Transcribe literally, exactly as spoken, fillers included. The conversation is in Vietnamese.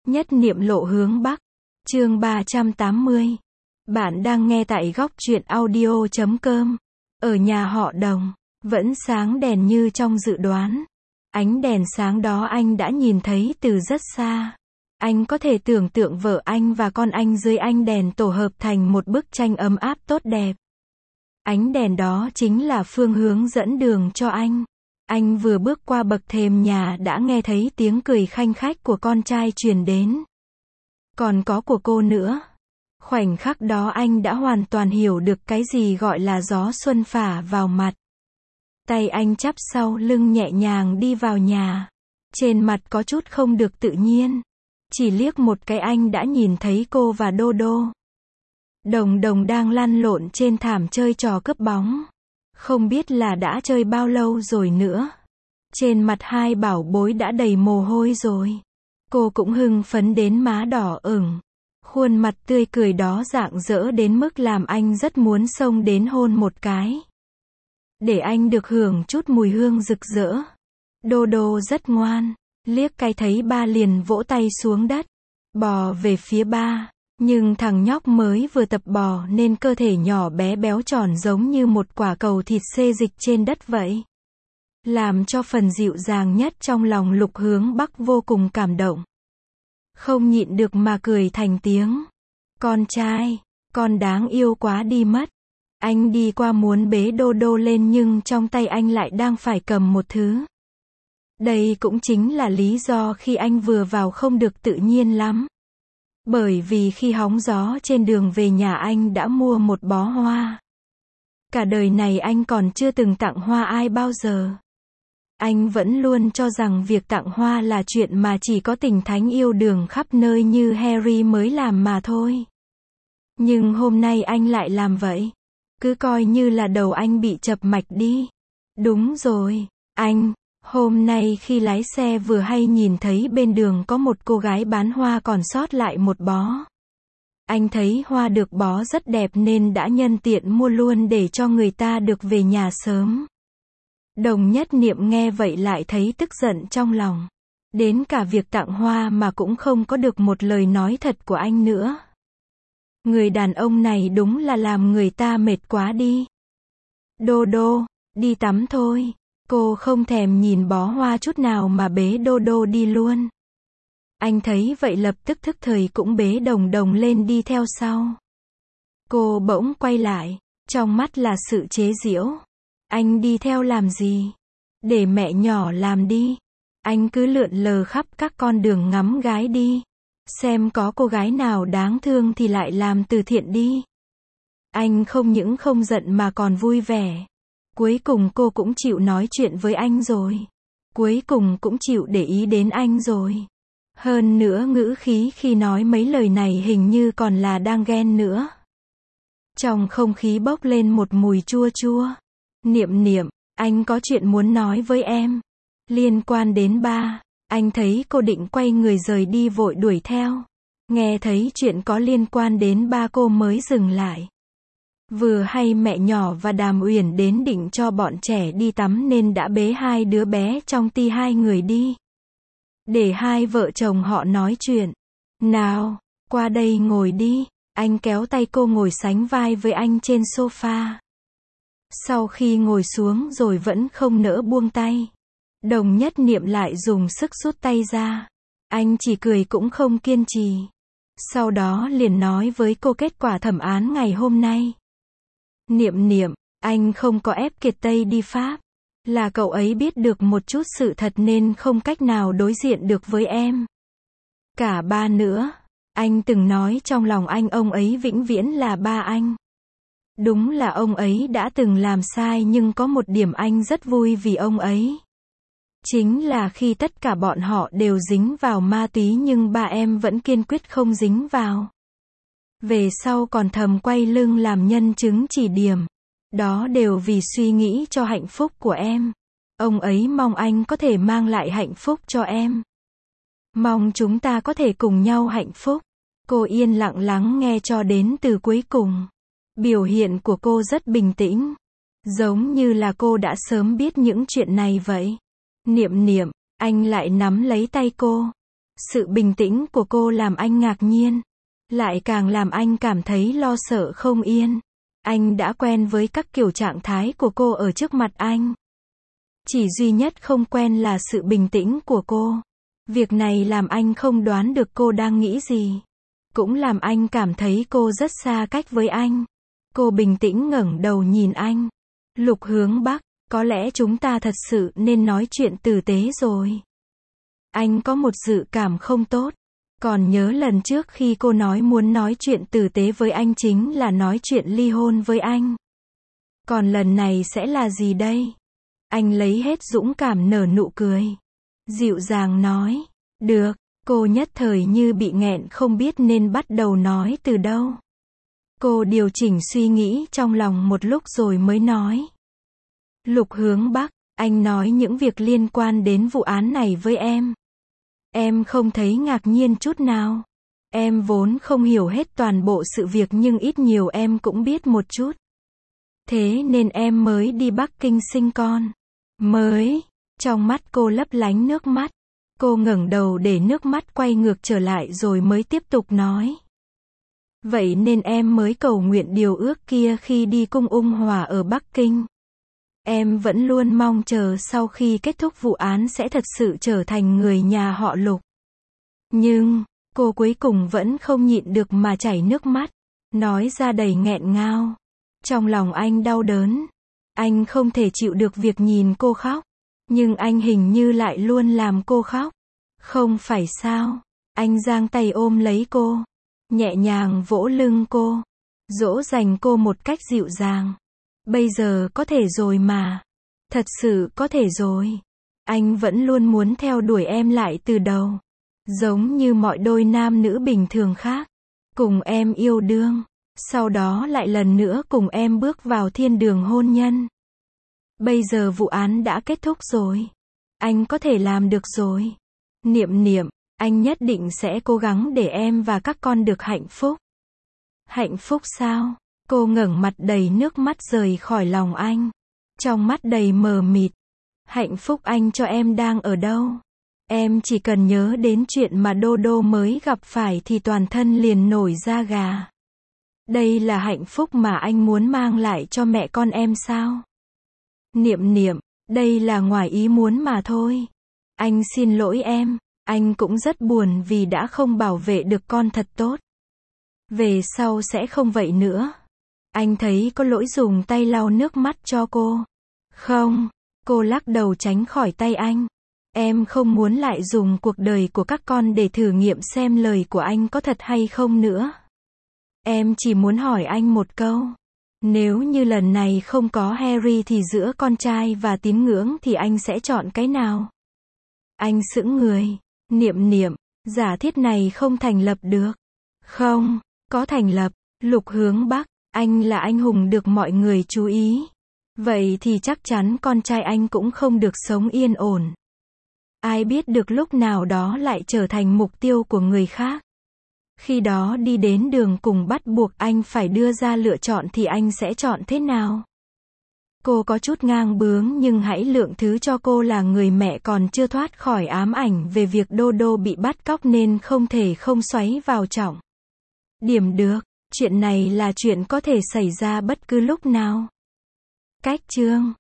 Nhất niệm lộ hướng Bắc. Chương ba trăm tám mươi. Bạn đang nghe tại góc truyện audio chấm com. Ở nhà họ Đồng, vẫn sáng đèn như trong dự đoán. Ánh đèn sáng đó anh đã nhìn thấy từ rất xa. Anh có thể tưởng tượng vợ anh và con anh dưới ánh đèn tổ hợp thành một bức tranh ấm áp tốt đẹp. Ánh đèn đó chính là phương hướng dẫn đường cho anh. Anh vừa bước qua bậc thềm nhà đã nghe thấy tiếng cười khanh khách của con trai truyền đến. Còn có của cô nữa. Khoảnh khắc đó anh đã hoàn toàn hiểu được cái gì gọi là gió xuân phả vào mặt. Tay anh chắp sau lưng nhẹ nhàng đi vào nhà. Trên mặt có chút không được tự nhiên. Chỉ liếc một cái anh đã nhìn thấy cô và Đô Đô. Đồng Đồng đang lăn lộn trên thảm chơi trò cướp bóng. Không biết là đã chơi bao lâu rồi nữa. Trên mặt hai bảo bối đã đầy mồ hôi rồi. Cô cũng hưng phấn đến má đỏ ửng. Khuôn mặt tươi cười đó rạng rỡ đến mức làm anh rất muốn xông đến hôn một cái. Để anh được hưởng chút mùi hương rực rỡ. Đô Đô rất ngoan. Liếc cái thấy ba liền vỗ tay xuống đất. Bò về phía ba. Nhưng thằng nhóc mới vừa tập bò nên cơ thể nhỏ bé béo tròn giống như một quả cầu thịt xê dịch trên đất vậy. Làm cho phần dịu dàng nhất trong lòng Lục Hướng Bắc vô cùng cảm động. Không nhịn được mà cười thành tiếng. Con trai, con đáng yêu quá đi mất. Anh đi qua muốn bế Đô Đô lên nhưng trong tay anh lại đang phải cầm một thứ. Đây cũng chính là lý do khi anh vừa vào không được tự nhiên lắm. Bởi vì khi hóng gió trên đường về nhà anh đã mua một bó hoa. Cả đời này anh còn chưa từng tặng hoa ai bao giờ. Anh vẫn luôn cho rằng việc tặng hoa là chuyện mà chỉ có tình thánh yêu đường khắp nơi như Harry mới làm mà thôi. Nhưng hôm nay anh lại làm vậy. Cứ coi như là đầu anh bị chập mạch đi. Đúng rồi, anh, hôm nay khi lái xe vừa hay nhìn thấy bên đường có một cô gái bán hoa còn sót lại một bó. Anh thấy hoa được bó rất đẹp nên đã nhân tiện mua luôn để cho người ta được về nhà sớm. Đồng Nhất Niệm nghe vậy lại thấy tức giận trong lòng. Đến cả việc tặng hoa mà cũng không có được một lời nói thật của anh nữa. Người đàn ông này đúng là làm người ta mệt quá đi. Đô Đô, đi tắm thôi. Cô không thèm nhìn bó hoa chút nào mà bế Đô Đô đi luôn. Anh thấy vậy lập tức thức thời cũng bế Đồng Đồng lên đi theo sau. Cô bỗng quay lại, trong mắt là sự chế giễu. Anh đi theo làm gì? Để mẹ nhỏ làm đi. Anh cứ lượn lờ khắp các con đường ngắm gái đi. Xem có cô gái nào đáng thương thì lại làm từ thiện đi. Anh không những không giận mà còn vui vẻ. Cuối cùng cô cũng chịu nói chuyện với anh rồi. Cuối cùng cũng chịu để ý đến anh rồi. Hơn nữa ngữ khí khi nói mấy lời này hình như còn là đang ghen nữa. Trong không khí bốc lên một mùi chua chua. Niệm Niệm, anh có chuyện muốn nói với em. Liên quan đến ba. Anh thấy cô định quay người rời đi vội đuổi theo. Nghe thấy chuyện có liên quan đến ba cô mới dừng lại. Vừa hay mẹ nhỏ và Đàm Uyển đến định cho bọn trẻ đi tắm nên đã bế hai đứa bé trong ti hai người đi. Để hai vợ chồng họ nói chuyện. Nào, qua đây ngồi đi. Anh kéo tay cô ngồi sánh vai với anh trên sofa. Sau khi ngồi xuống rồi vẫn không nỡ buông tay. Đồng Nhất Niệm lại dùng sức rút tay ra. Anh chỉ cười cũng không kiên trì. Sau đó liền nói với cô kết quả thẩm án ngày hôm nay. Niệm Niệm, anh không có ép Kiệt Tây đi Pháp. Là cậu ấy biết được một chút sự thật nên không cách nào đối diện được với em. Cả ba nữa. Anh từng nói trong lòng anh ông ấy vĩnh viễn là ba anh. Đúng là ông ấy đã từng làm sai nhưng có một điểm anh rất vui vì ông ấy. Chính là khi tất cả bọn họ đều dính vào ma túy nhưng ba em vẫn kiên quyết không dính vào. Về sau còn thầm quay lưng làm nhân chứng chỉ điểm. Đó đều vì suy nghĩ cho hạnh phúc của em. Ông ấy mong anh có thể mang lại hạnh phúc cho em. Mong chúng ta có thể cùng nhau hạnh phúc. Cô yên lặng lắng nghe cho đến từ cuối cùng. Biểu hiện của cô rất bình tĩnh. Giống như là cô đã sớm biết những chuyện này vậy. Niệm Niệm, anh lại nắm lấy tay cô. Sự bình tĩnh của cô làm anh ngạc nhiên. Lại càng làm anh cảm thấy lo sợ không yên. Anh đã quen với các kiểu trạng thái của cô ở trước mặt anh. Chỉ duy nhất không quen là sự bình tĩnh của cô. Việc này làm anh không đoán được cô đang nghĩ gì. Cũng làm anh cảm thấy cô rất xa cách với anh. Cô bình tĩnh ngẩng đầu nhìn anh. Lục Hướng Bắc, có lẽ chúng ta thật sự nên nói chuyện tử tế rồi. Anh có một dự cảm không tốt. Còn nhớ lần trước khi cô nói muốn nói chuyện tử tế với anh chính là nói chuyện ly hôn với anh. Còn lần này sẽ là gì đây? Anh lấy hết dũng cảm nở nụ cười. Dịu dàng nói. Được, cô nhất thời như bị nghẹn không biết nên bắt đầu nói từ đâu. Cô điều chỉnh suy nghĩ trong lòng một lúc rồi mới nói. Lục Hướng Bắc, anh nói những việc liên quan đến vụ án này với em. Em không thấy ngạc nhiên chút nào. Em vốn không hiểu hết toàn bộ sự việc nhưng ít nhiều em cũng biết một chút. Thế nên em mới đi Bắc Kinh sinh con. Mới. Trong mắt cô lấp lánh nước mắt. Cô ngẩng đầu để nước mắt quay ngược trở lại rồi mới tiếp tục nói. Vậy nên em mới cầu nguyện điều ước kia khi đi cung ung hòa ở Bắc Kinh. Em vẫn luôn mong chờ sau khi kết thúc vụ án sẽ thật sự trở thành người nhà họ Lục. Nhưng, cô cuối cùng vẫn không nhịn được mà chảy nước mắt. Nói ra đầy nghẹn ngào. Trong lòng anh đau đớn. Anh không thể chịu được việc nhìn cô khóc. Nhưng anh hình như lại luôn làm cô khóc. Không phải sao? Anh giang tay ôm lấy cô. Nhẹ nhàng vỗ lưng cô. Dỗ dành cô một cách dịu dàng. Bây giờ có thể rồi mà. Thật sự có thể rồi. Anh vẫn luôn muốn theo đuổi em lại từ đầu. Giống như mọi đôi nam nữ bình thường khác. Cùng em yêu đương. Sau đó lại lần nữa cùng em bước vào thiên đường hôn nhân. Bây giờ vụ án đã kết thúc rồi. Anh có thể làm được rồi. Niệm niệm, anh nhất định sẽ cố gắng để em và các con được hạnh phúc. Hạnh phúc sao? Cô ngẩng mặt đầy nước mắt rời khỏi lòng anh. Trong mắt đầy mờ mịt. Hạnh phúc anh cho em đang ở đâu? Em chỉ cần nhớ đến chuyện mà Đô Đô mới gặp phải thì toàn thân liền nổi da gà. Đây là hạnh phúc mà anh muốn mang lại cho mẹ con em sao? Niệm niệm, đây là ngoài ý muốn mà thôi. Anh xin lỗi em, anh cũng rất buồn vì đã không bảo vệ được con thật tốt. Về sau sẽ không vậy nữa. Anh thấy có lỗi dùng tay lau nước mắt cho cô. Không, cô lắc đầu tránh khỏi tay anh. Em không muốn lại dùng cuộc đời của các con để thử nghiệm xem lời của anh có thật hay không nữa. Em chỉ muốn hỏi anh một câu. Nếu như lần này không có Harry thì giữa con trai và tín ngưỡng thì anh sẽ chọn cái nào? Anh sững người. Niệm niệm, giả thiết này không thành lập được. Không, có thành lập. Lục Hướng Bắc, anh là anh hùng được mọi người chú ý. Vậy thì chắc chắn con trai anh cũng không được sống yên ổn. Ai biết được lúc nào đó lại trở thành mục tiêu của người khác. Khi đó đi đến đường cùng bắt buộc anh phải đưa ra lựa chọn thì anh sẽ chọn thế nào? Cô có chút ngang bướng nhưng hãy lượng thứ cho cô là người mẹ còn chưa thoát khỏi ám ảnh về việc Đô Đô bị bắt cóc nên không thể không xoáy vào trọng điểm được. Chuyện này là chuyện có thể xảy ra bất cứ lúc nào. Cách chương